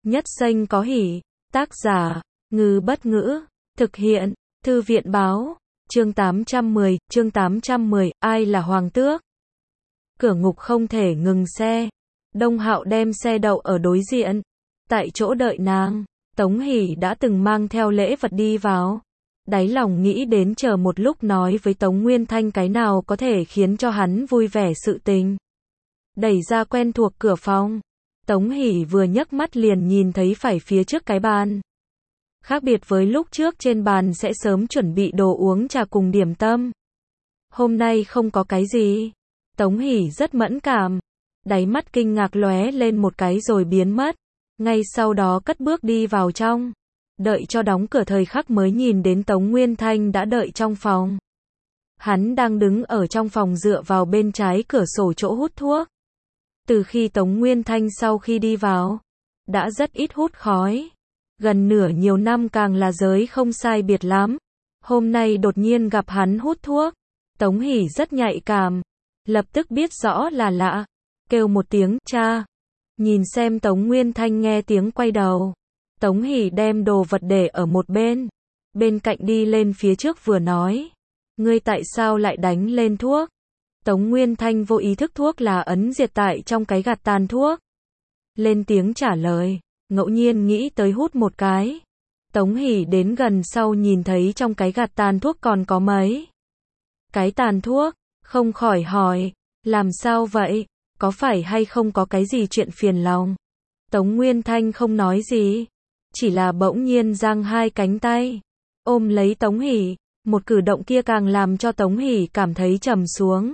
Nhất xanh có hỉ. Tác giả, Ngư Bất Ngữ. Thực hiện, Thư viện Báo. Chương 810, ai là hoàng tước? Cửa ngục không thể ngừng xe. Đông Hạo đem xe đậu ở đối diện. Tại chỗ đợi nàng, Tống Hỷ đã từng mang theo lễ vật đi vào. Đáy lòng nghĩ đến chờ một lúc nói với Tống Nguyên Thanh cái nào có thể khiến cho hắn vui vẻ sự tình. Đẩy ra quen thuộc cửa phòng. Tống Hỷ vừa nhấc mắt liền nhìn thấy phải phía trước cái bàn. Khác biệt với lúc trước trên bàn sẽ sớm chuẩn bị đồ uống trà cùng điểm tâm. Hôm nay không có cái gì. Tống Hỷ rất mẫn cảm. Đáy mắt kinh ngạc lóe lên một cái rồi biến mất. Ngay sau đó cất bước đi vào trong. Đợi cho đóng cửa thời khắc mới nhìn đến Tống Nguyên Thanh đã đợi trong phòng. Hắn đang đứng ở trong phòng dựa vào bên trái cửa sổ chỗ hút thuốc. Từ khi Tống Nguyên Thanh sau khi đi vào, đã rất ít hút khói. Gần nửa nhiều năm càng là giới không sai biệt lắm. Hôm nay đột nhiên gặp hắn hút thuốc. Tống Hỷ rất nhạy cảm. Lập tức biết rõ là lạ. Kêu một tiếng, cha. Nhìn xem Tống Nguyên Thanh nghe tiếng quay đầu. Tống Hỷ đem đồ vật để ở một bên. Bên cạnh đi lên phía trước vừa nói. Ngươi tại sao lại đánh lên thuốc? Tống Nguyên Thanh vô ý thức thuốc là ấn diệt tại trong cái gạt tàn thuốc. Lên tiếng trả lời. Ngẫu nhiên nghĩ tới hút một cái. Tống Hỷ đến gần sau nhìn thấy trong cái gạt tàn thuốc còn có mấy cái tàn thuốc. Không khỏi hỏi. Làm sao vậy? Có phải hay không có cái gì chuyện phiền lòng? Tống Nguyên Thanh không nói gì. Chỉ là bỗng nhiên giang hai cánh tay. Ôm lấy Tống Hỷ. Một cử động kia càng làm cho Tống Hỷ cảm thấy trầm xuống.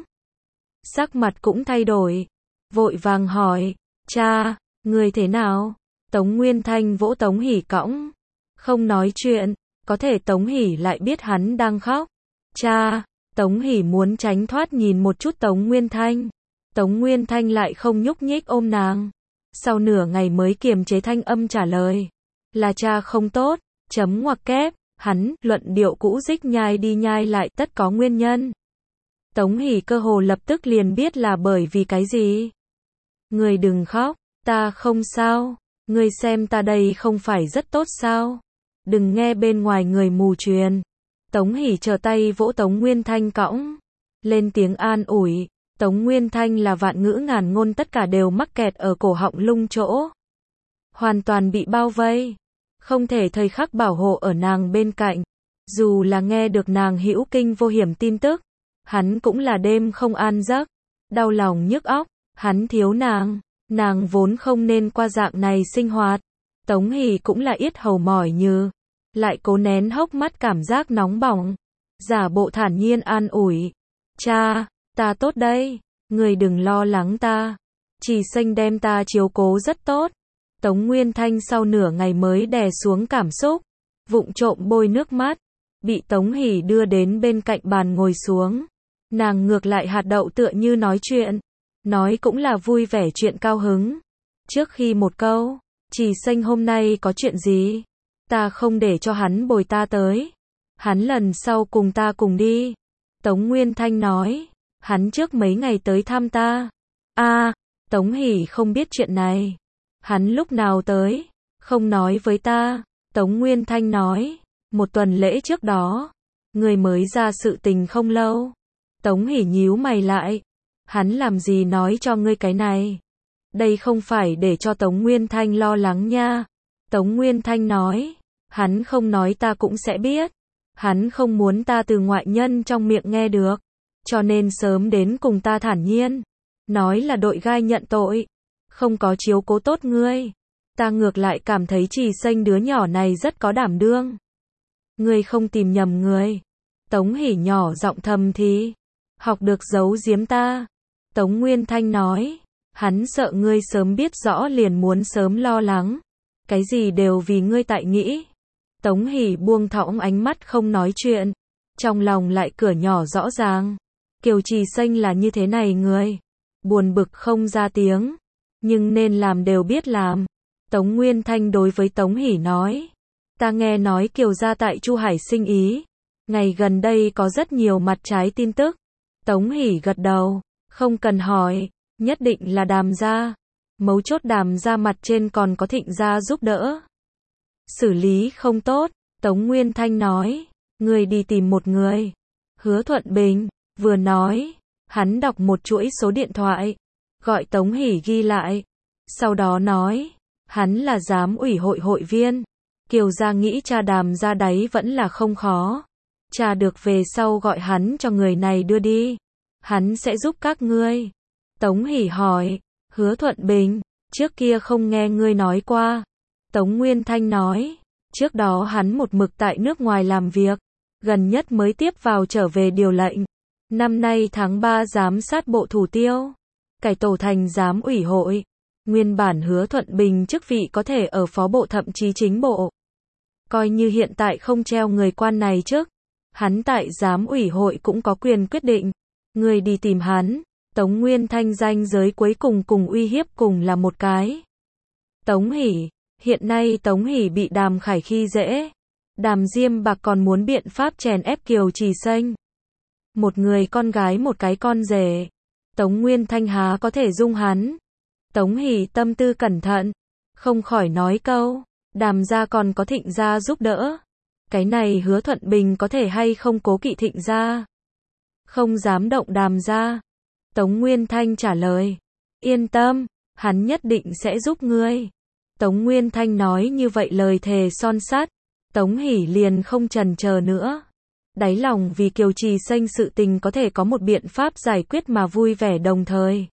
Sắc mặt cũng thay đổi. Vội vàng hỏi. Cha, người thế nào? Tống Nguyên Thanh vỗ Tống Hỷ cõng. Không nói chuyện. Có thể Tống Hỷ lại biết hắn đang khóc. Cha, Tống Hỷ muốn tránh thoát nhìn một chút Tống Nguyên Thanh. Tống Nguyên Thanh lại không nhúc nhích ôm nàng. Sau nửa ngày mới kiềm chế thanh âm trả lời. Là cha không tốt, chấm ngoặc kép, hắn, luận điệu cũ dích nhai đi nhai lại tất có nguyên nhân. Tống Hỷ cơ hồ lập tức liền biết là bởi vì cái gì. Người đừng khóc, ta không sao, ngươi xem ta đây không phải rất tốt sao. Đừng nghe bên ngoài người mù truyền. Tống Hỷ trở tay vỗ Tống Nguyên Thanh cõng. Lên tiếng an ủi. Tống Nguyên Thanh là vạn ngữ ngàn ngôn tất cả đều mắc kẹt ở cổ họng lung chỗ. Hoàn toàn bị bao vây. Không thể thời khắc bảo hộ ở nàng bên cạnh. Dù là nghe được nàng hữu kinh vô hiểm tin tức. Hắn cũng là đêm không an giấc. Đau lòng nhức óc. Hắn thiếu nàng. Nàng vốn không nên qua dạng này sinh hoạt. Tống Hỷ cũng là yết hầu mỏi như. Lại cố nén hốc mắt cảm giác nóng bỏng. Giả bộ thản nhiên an ủi. Cha, ta tốt đây. Người đừng lo lắng ta. Chỉ xanh đem ta chiếu cố rất tốt. Tống Nguyên Thanh sau nửa ngày mới đè xuống cảm xúc. Vụng trộm bôi nước mắt. Bị Tống Hỷ đưa đến bên cạnh bàn ngồi xuống. Nàng ngược lại hạt đậu tựa như nói chuyện. Nói cũng là vui vẻ chuyện cao hứng. Trước khi một câu. Chỉ xanh hôm nay có chuyện gì? Ta không để cho hắn bồi ta tới. Hắn lần sau cùng ta cùng đi. Tống Nguyên Thanh nói. Hắn trước mấy ngày tới thăm ta. Tống Hỷ không biết chuyện này. Hắn lúc nào tới? Không nói với ta. Tống Nguyên Thanh nói. Một tuần lễ trước đó. Người mới ra sự tình không lâu. Tống Hỷ nhíu mày lại. Hắn làm gì nói cho ngươi cái này? Đây không phải để cho Tống Nguyên Thanh lo lắng nha. Tống Nguyên Thanh nói. Hắn không nói ta cũng sẽ biết. Hắn không muốn ta từ ngoại nhân trong miệng nghe được. Cho nên sớm đến cùng ta thản nhiên. Nói là đội gai nhận tội. Không có chiếu cố tốt ngươi. Ta ngược lại cảm thấy Trì Xanh đứa nhỏ này rất có đảm đương. Ngươi không tìm nhầm người. Tống Hỷ nhỏ giọng thầm thì. Học được giấu giếm ta. Tống Nguyên Thanh nói. Hắn sợ ngươi sớm biết rõ liền muốn sớm lo lắng. Cái gì đều vì ngươi tại nghĩ. Tống Hỷ buông thõng ánh mắt không nói chuyện. Trong lòng lại cửa nhỏ rõ ràng. Kiều Trì Xanh là như thế này người. Buồn bực không ra tiếng. Nhưng nên làm đều biết làm. Tống Nguyên Thanh đối với Tống Hỷ nói. Ta nghe nói Kiều gia tại Chu Hải sinh ý. Ngày gần đây có rất nhiều mặt trái tin tức. Tống Hỷ gật đầu. Không cần hỏi. Nhất định là Đàm gia. Mấu chốt Đàm gia mặt trên còn có Thịnh gia giúp đỡ. Xử lý không tốt, Tống Nguyên Thanh nói, người đi tìm một người. Hứa Thuận Bình, vừa nói, hắn đọc một chuỗi số điện thoại, gọi Tống Hỷ ghi lại. Sau đó nói, hắn là giám ủy hội hội viên. Kiều gia nghĩ tra Đàm gia đáy vẫn là không khó. Tra được về sau gọi hắn cho người này đưa đi. Hắn sẽ giúp các ngươi. Tống Hỷ hỏi, Hứa Thuận Bình, trước kia không nghe ngươi nói qua. Tống Nguyên Thanh nói, trước đó hắn một mực tại nước ngoài làm việc, gần nhất mới tiếp vào trở về điều lệnh. Năm nay tháng 3 giám sát bộ thủ tiêu, cải tổ thành giám ủy hội. Nguyên bản Hứa Thuận Bình chức vị có thể ở phó bộ thậm chí chính bộ. Coi như hiện tại không treo người quan này chức, hắn tại giám ủy hội cũng có quyền quyết định. Người đi tìm hắn. Tống Nguyên Thanh danh giới cuối cùng cùng uy hiếp cùng là một cái. Tống Hỷ, hiện nay Tống Hỷ bị Đàm Khải khi dễ. Đàm Diêm Bạc còn muốn biện pháp chèn ép Kiều Trì Xanh. Một người con gái một cái con rể. Tống Nguyên Thanh há có thể dung hắn. Tống Hỷ tâm tư cẩn thận, không khỏi nói câu, Đàm gia còn có Thịnh gia giúp đỡ. Cái này Hứa Thuận Bình có thể hay không cố kỵ Thịnh gia? Không dám động Đàm gia. Tống Nguyên Thanh trả lời, yên tâm, hắn nhất định sẽ giúp ngươi. Tống Nguyên Thanh nói như vậy lời thề son sắt, Tống Hỷ liền không chần chờ nữa. Đáy lòng vì Kiều Trì Xanh sự tình có thể có một biện pháp giải quyết mà vui vẻ đồng thời.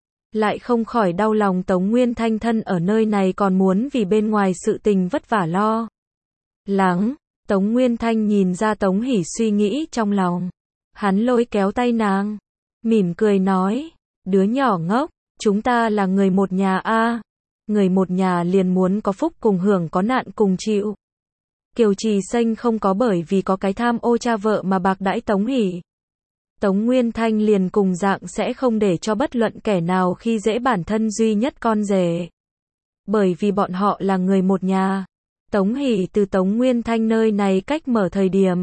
Lại không khỏi đau lòng Tống Nguyên Thanh thân ở nơi này còn muốn vì bên ngoài sự tình vất vả lo lắng. Tống Nguyên Thanh nhìn ra Tống Hỷ suy nghĩ trong lòng. Hắn lôi kéo tay nàng, mỉm cười nói, đứa nhỏ ngốc, chúng ta là người một nhà a. Người một nhà liền muốn có phúc cùng hưởng có nạn cùng chịu. Kiều Trì Xanh không có bởi vì có cái tham ô cha vợ mà bạc đãi Tống Hỷ. Tống Nguyên Thanh liền cùng dạng sẽ không để cho bất luận kẻ nào khi dễ bản thân duy nhất con rể. Bởi vì bọn họ là người một nhà. Tống Hỷ từ Tống Nguyên Thanh nơi này cách mở thời điểm.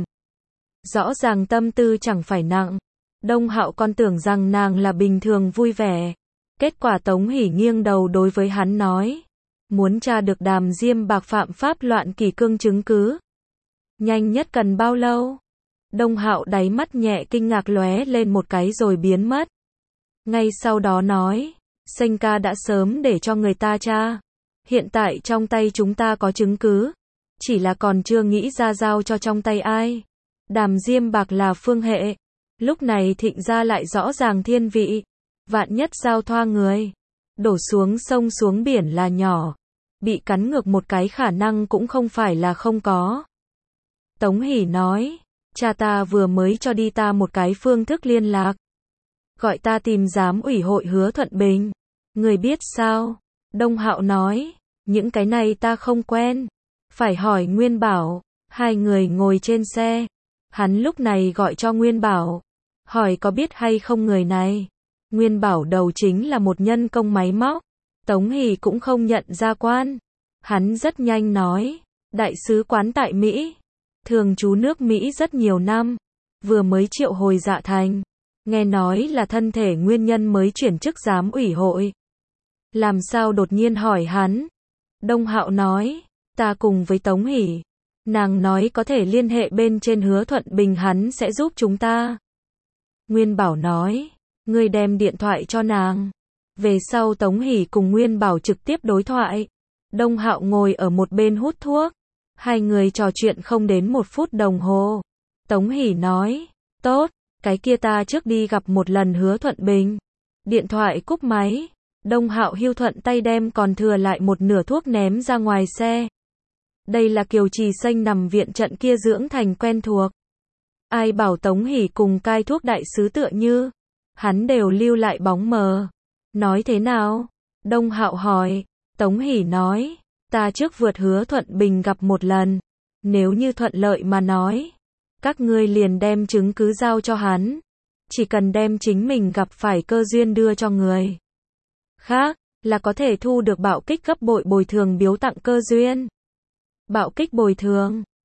Rõ ràng tâm tư chẳng phải nặng. Đông Hạo còn tưởng rằng nàng là bình thường vui vẻ. Kết quả Tống Hỷ nghiêng đầu đối với hắn nói. Muốn tra được Đàm Diêm Bạc phạm pháp loạn kỷ cương chứng cứ. Nhanh nhất cần bao lâu? Đông Hạo đáy mắt nhẹ kinh ngạc lóe lên một cái rồi biến mất. Ngay sau đó nói, Xanh ca đã sớm để cho người ta tra. Hiện tại trong tay chúng ta có chứng cứ. Chỉ là còn chưa nghĩ ra giao cho trong tay ai. Đàm Diêm Bạc là phương hệ. Lúc này Thịnh gia lại rõ ràng thiên vị. Vạn nhất giao thoa người. Đổ xuống sông xuống biển là nhỏ. Bị cắn ngược một cái khả năng cũng không phải là không có. Tống Hỷ nói. Cha ta vừa mới cho đi ta một cái phương thức liên lạc. Gọi ta tìm giám ủy hội Hứa Thuận Bình. Người biết sao? Đông Hạo nói. Những cái này ta không quen. Phải hỏi Nguyên Bảo. Hai người ngồi trên xe. Hắn lúc này gọi cho Nguyên Bảo. Hỏi có biết hay không người này. Nguyên Bảo đầu chính là một nhân công máy móc. Tống Hỷ cũng không nhận ra quan. Hắn rất nhanh nói. Đại sứ quán tại Mỹ. Thường trú nước Mỹ rất nhiều năm. Vừa mới triệu hồi Dạ Thành. Nghe nói là thân thể nguyên nhân mới chuyển chức giám ủy hội. Làm sao đột nhiên hỏi hắn? Đông Hạo nói. Ta cùng với Tống Hỷ. Nàng nói có thể liên hệ bên trên Hứa Thuận Bình hắn sẽ giúp chúng ta. Nguyên Bảo nói. Ngươi đem điện thoại cho nàng. Về sau Tống Hỷ cùng Nguyên Bảo trực tiếp đối thoại. Đông Hạo ngồi ở một bên hút thuốc. Hai người trò chuyện không đến 1 phút đồng hồ. Tống Hỷ nói. Tốt, cái kia ta trước đi gặp một lần Hứa Thuận Bình. Điện thoại cúp máy. Đông Hạo hưu thuận tay đem còn thừa lại một nửa thuốc ném ra ngoài xe. Đây là Kiều Trì Xanh nằm viện trận kia dưỡng thành quen thuộc. Ai bảo Tống Hỷ cùng cai thuốc đại sứ tựa như. Hắn đều lưu lại bóng mờ. Nói thế nào? Đông Hạo hỏi. Tống Hỷ nói. Ta trước vượt Hứa Thuận Bình gặp một lần. Nếu như thuận lợi mà nói. Các ngươi liền đem chứng cứ giao cho hắn. Chỉ cần đem chính mình gặp phải cơ duyên đưa cho người khác. Là có thể thu được bạo kích gấp bội bồi thường biếu tặng cơ duyên. Bạo kích bồi thường.